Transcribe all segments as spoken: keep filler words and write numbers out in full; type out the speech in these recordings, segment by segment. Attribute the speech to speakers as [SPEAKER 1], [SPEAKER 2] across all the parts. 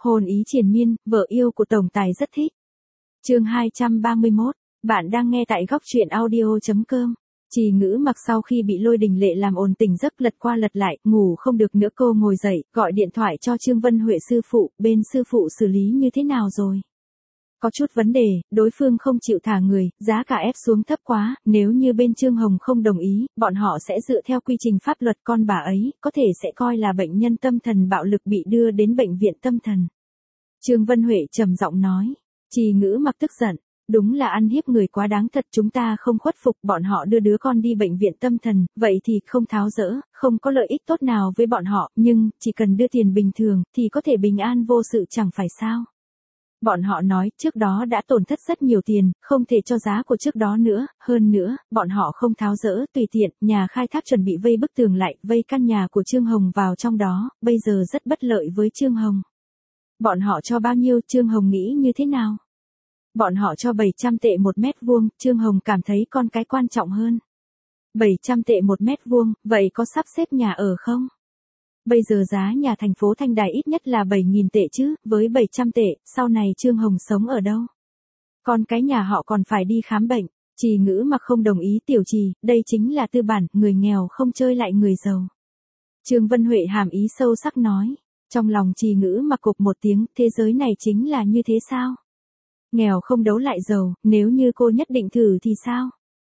[SPEAKER 1] Hồn ý triền miên, vợ yêu của tổng tài rất thích. Chương hai trăm ba mươi mốt, bạn đang nghe tại góc truyện audio chấm com. Trì Ngữ Mặc sau khi bị Lôi Đình Lệ làm ồn tỉnh giấc lật qua lật lại, ngủ không được nữa, cô ngồi dậy, gọi điện thoại cho Trương Vân Huệ sư phụ, bên sư phụ xử lý như thế nào rồi? Có chút vấn đề, đối phương không chịu thả người, giá cả ép xuống thấp quá, nếu như bên Trương Hồng không đồng ý, bọn họ sẽ dựa theo quy trình pháp luật, con bà ấy, có thể sẽ coi là bệnh nhân tâm thần bạo lực bị đưa đến bệnh viện tâm thần. Trương Vân Huệ trầm giọng nói. Trì Ngữ Mặc tức giận. Đúng là ăn hiếp người quá đáng thật, chúng ta không khuất phục, bọn họ đưa đứa con đi bệnh viện tâm thần, vậy thì không tháo dỡ, không có lợi ích tốt nào với bọn họ, nhưng, chỉ cần đưa tiền bình thường, thì có thể bình an vô sự chẳng phải sao. Bọn họ nói, trước đó đã tổn thất rất nhiều tiền, không thể cho giá của trước đó nữa, hơn nữa, bọn họ không tháo dỡ, tùy tiện, nhà khai thác chuẩn bị vây bức tường lại, vây căn nhà của Trương Hồng vào trong đó, bây giờ rất bất lợi với Trương Hồng. Bọn họ cho bao nhiêu, Trương Hồng nghĩ như thế nào? Bọn họ cho bảy trăm tệ một mét vuông, Trương Hồng cảm thấy con cái quan trọng hơn. bảy trăm tệ một mét vuông, vậy có sắp xếp nhà ở không? Bây giờ giá nhà thành phố Thanh Đài ít nhất là bảy nghìn tệ chứ, với bảy trăm tệ, sau này Trương Hồng sống ở đâu? Con cái nhà họ còn phải đi khám bệnh. Trì Ngữ Mặc không đồng ý. Tiểu Trì, đây chính là tư bản, người nghèo không chơi lại người giàu. Trương Vân Huệ hàm ý sâu sắc nói. Trong lòng Trì Ngữ Mặc cục một tiếng, thế giới này chính là như thế sao? Nghèo không đấu lại giàu, nếu như cô nhất định thử thì sao?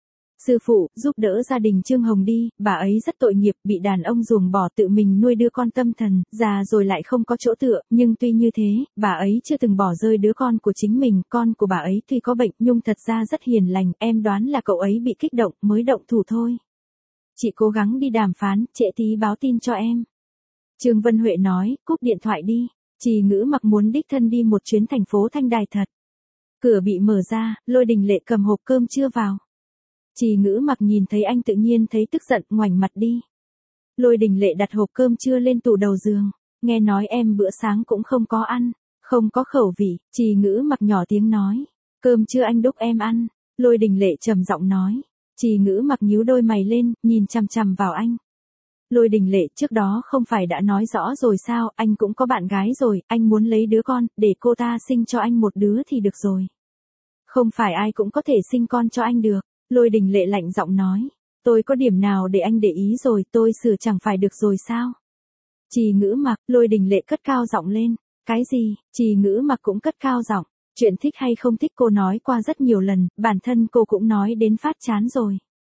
[SPEAKER 1] Sư phụ, giúp đỡ gia đình Trương Hồng đi, bà ấy rất tội nghiệp, bị đàn ông ruồng bỏ tự mình nuôi đứa con tâm thần, già rồi lại không có chỗ tựa, nhưng tuy như thế, bà ấy chưa từng bỏ rơi đứa con của chính mình, con của bà ấy tuy có bệnh, nhưng thật ra rất hiền lành, em đoán là cậu ấy bị kích động, mới động thủ thôi. Chị cố gắng đi đàm phán, trễ tí báo tin cho em. Trương Vân Huệ nói, cúp điện thoại đi. Trì Ngữ Mặc muốn đích thân đi một chuyến thành phố Thanh Đài thật. Cửa bị mở ra, Lôi Đình Lệ cầm hộp cơm trưa vào. Trì Ngữ Mặc nhìn thấy anh tự nhiên thấy tức giận, ngoảnh mặt đi. Lôi Đình Lệ đặt hộp cơm trưa lên tủ đầu giường. Nghe nói em bữa sáng cũng không có ăn, không có khẩu vị. Trì Ngữ Mặc nhỏ tiếng nói. Cơm trưa anh đúc em ăn. Lôi Đình Lệ trầm giọng nói. Trì Ngữ Mặc nhíu đôi mày lên, nhìn chằm chằm vào anh. Lôi Đình Lệ, trước đó không phải đã nói rõ rồi sao, anh cũng có bạn gái rồi, anh muốn lấy đứa con, để cô ta sinh cho anh một đứa thì được rồi. Không phải ai cũng có thể sinh con cho anh được. Lôi Đình Lệ lạnh giọng nói. Tôi có điểm nào để anh để ý rồi, tôi sửa chẳng phải được rồi sao? Trì Ngữ Mặc, Lôi Đình Lệ cất cao giọng lên. Cái gì? Trì Ngữ Mặc cũng cất cao giọng. Chuyện thích hay không thích cô nói qua rất nhiều lần, bản thân cô cũng nói đến phát chán rồi.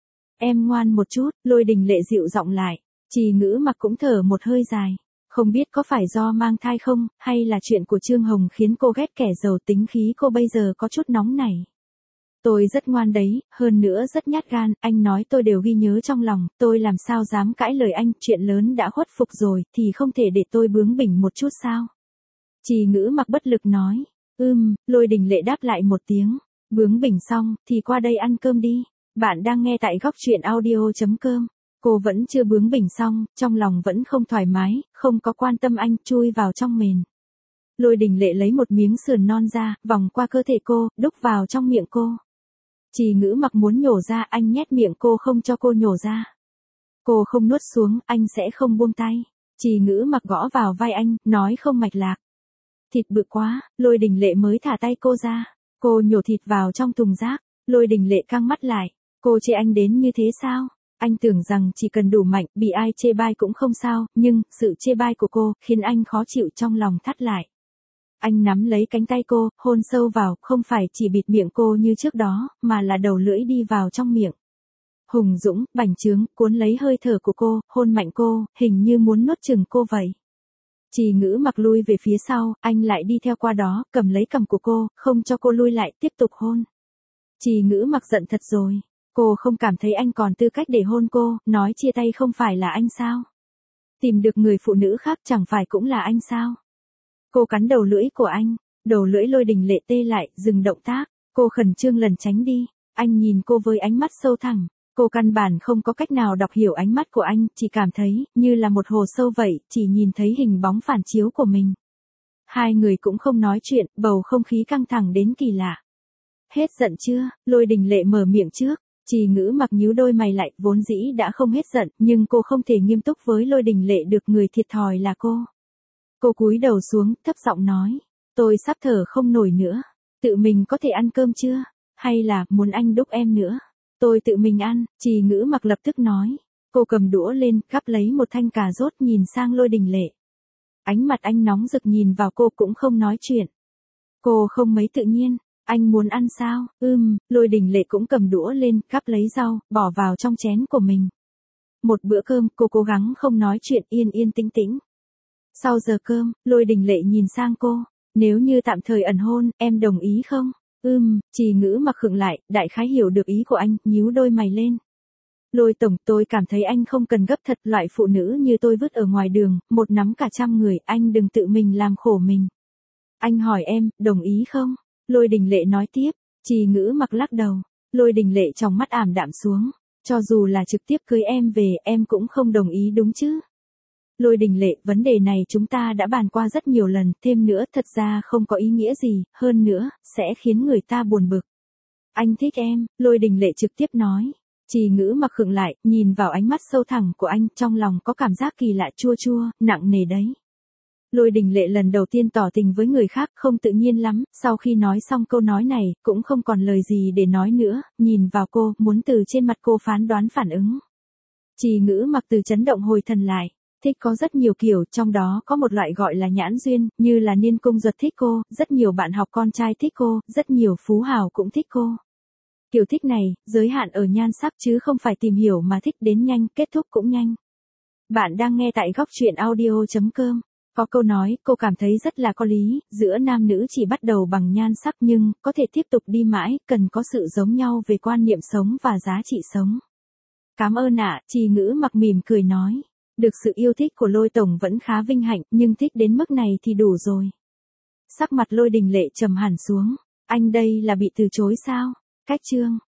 [SPEAKER 1] Em ngoan một chút, Lôi Đình Lệ dịu giọng lại. Trì Ngữ Mặc cũng thở một hơi dài. Không biết có phải do mang thai không, hay là chuyện của Trương Hồng khiến cô ghét kẻ giàu, tính khí cô bây giờ có chút nóng nảy. Tôi rất ngoan đấy, hơn nữa rất nhát gan, anh nói tôi đều ghi nhớ trong lòng, tôi làm sao dám cãi lời anh, chuyện lớn đã khuất phục rồi, thì không thể để tôi bướng bỉnh một chút sao? Trì Ngữ Mặc bất lực nói. Ừm, Lôi Đình Lệ đáp lại một tiếng. Bướng bỉnh xong, thì qua đây ăn cơm đi. Bạn đang nghe tại góc truyện audio chấm com. Cô vẫn chưa bướng bỉnh xong, trong lòng vẫn không thoải mái, không có quan tâm anh, chui vào trong mền. Lôi Đình Lệ lấy một miếng sườn non ra, vòng qua cơ thể cô, đút vào trong miệng cô. Trì Ngữ Mặc muốn nhổ ra, anh nhét miệng cô không cho cô nhổ ra. Cô không nuốt xuống, anh sẽ không buông tay. Trì Ngữ Mặc gõ vào vai anh, nói không mạch lạc. Thịt bự quá, Lôi Đình Lệ mới thả tay cô ra. Cô nhổ thịt vào trong thùng rác. Lôi Đình Lệ căng mắt lại. Cô chê anh đến như thế sao? Anh tưởng rằng chỉ cần đủ mạnh, bị ai chê bai cũng không sao, nhưng, sự chê bai của cô, khiến anh khó chịu trong lòng thắt lại. Anh nắm lấy cánh tay cô, hôn sâu vào, không phải chỉ bịt miệng cô như trước đó, mà là đầu lưỡi đi vào trong miệng. Hùng dũng, bành trướng, cuốn lấy hơi thở của cô, hôn mạnh cô, hình như muốn nuốt chửng cô vậy. Trì Ngữ Mặc lui về phía sau, anh lại đi theo qua đó, cầm lấy cằm của cô, không cho cô lui lại, tiếp tục hôn. Trì Ngữ Mặc giận thật rồi. Cô không cảm thấy anh còn tư cách để hôn cô, nói chia tay không phải là anh sao? Tìm được người phụ nữ khác chẳng phải cũng là anh sao? Cô cắn đầu lưỡi của anh, đầu lưỡi Lôi Đình Lệ tê lại, dừng động tác, cô khẩn trương lần tránh đi, anh nhìn cô với ánh mắt sâu thẳm, cô căn bản không có cách nào đọc hiểu ánh mắt của anh, chỉ cảm thấy, như là một hồ sâu vậy, chỉ nhìn thấy hình bóng phản chiếu của mình. Hai người cũng không nói chuyện, bầu không khí căng thẳng đến kỳ lạ. Hết giận chưa? Lôi Đình Lệ mở miệng trước. Trì Ngữ Mặc nhíu đôi mày lại, vốn dĩ đã không hết giận, nhưng cô không thể nghiêm túc với Lôi Đình Lệ được, người thiệt thòi là cô. Cô cúi đầu xuống, thấp giọng nói. Tôi sắp thở không nổi nữa. Tự mình có thể ăn cơm chưa? Hay là muốn anh đúc em nữa? Tôi tự mình ăn, Trì Ngữ Mặc lập tức nói. Cô cầm đũa lên, gắp lấy một thanh cà rốt nhìn sang Lôi Đình Lệ. Ánh mặt anh nóng rực nhìn vào cô cũng không nói chuyện. Cô không mấy tự nhiên. Anh muốn ăn sao? Ừm, Lôi Đình Lệ cũng cầm đũa lên, gắp lấy rau, bỏ vào trong chén của mình. Một bữa cơm, cô cố gắng không nói chuyện, yên yên tĩnh tĩnh. Sau giờ cơm, Lôi Đình Lệ nhìn sang cô. Nếu như tạm thời ẩn hôn, em đồng ý không? Ừm, Trì Ngữ Mặc khựng lại, đại khái hiểu được ý của anh, nhíu đôi mày lên. Lôi tổng, tôi cảm thấy anh không cần gấp thật, loại phụ nữ như tôi vứt ở ngoài đường, một nắm cả trăm người, anh đừng tự mình làm khổ mình. Anh hỏi em, đồng ý không? Lôi Đình Lệ nói tiếp. Trì Ngữ Mặc lắc đầu. Lôi Đình Lệ trong mắt ảm đạm xuống. Cho dù là trực tiếp cưới em về, em cũng không đồng ý đúng chứ? Lôi Đình Lệ, vấn đề này chúng ta đã bàn qua rất nhiều lần, thêm nữa thật ra không có ý nghĩa gì, hơn nữa, sẽ khiến người ta buồn bực. Anh thích em, Lôi Đình Lệ trực tiếp nói. Trì Ngữ Mặc khựng lại, nhìn vào ánh mắt sâu thẳm của anh, trong lòng có cảm giác kỳ lạ chua chua, nặng nề đấy. Lôi Đình Lệ lần đầu tiên tỏ tình với người khác không tự nhiên lắm, sau khi nói xong câu nói này, cũng không còn lời gì để nói nữa, nhìn vào cô, muốn từ trên mặt cô phán đoán phản ứng. Trì Ngữ Mặc từ chấn động hồi thần lại. Thích có rất nhiều kiểu, trong đó có một loại gọi là nhãn duyên, như là Niên Cung Duật thích cô, rất nhiều bạn học con trai thích cô, rất nhiều phú hào cũng thích cô. Kiểu thích này, giới hạn ở nhan sắc chứ không phải tìm hiểu mà thích đến nhanh, kết thúc cũng nhanh. Bạn đang nghe tại góc truyện audio chấm com. Có câu nói, cô cảm thấy rất là có lý, giữa nam nữ chỉ bắt đầu bằng nhan sắc nhưng, có thể tiếp tục đi mãi, cần có sự giống nhau về quan niệm sống và giá trị sống. Cảm ơn ạ, Trì Ngữ Mặc mỉm cười nói. Được sự yêu thích của Lôi tổng vẫn khá vinh hạnh, nhưng thích đến mức này thì đủ rồi. Sắc mặt Lôi Đình Lệ trầm hẳn xuống. Anh đây là bị từ chối sao? Cách chương.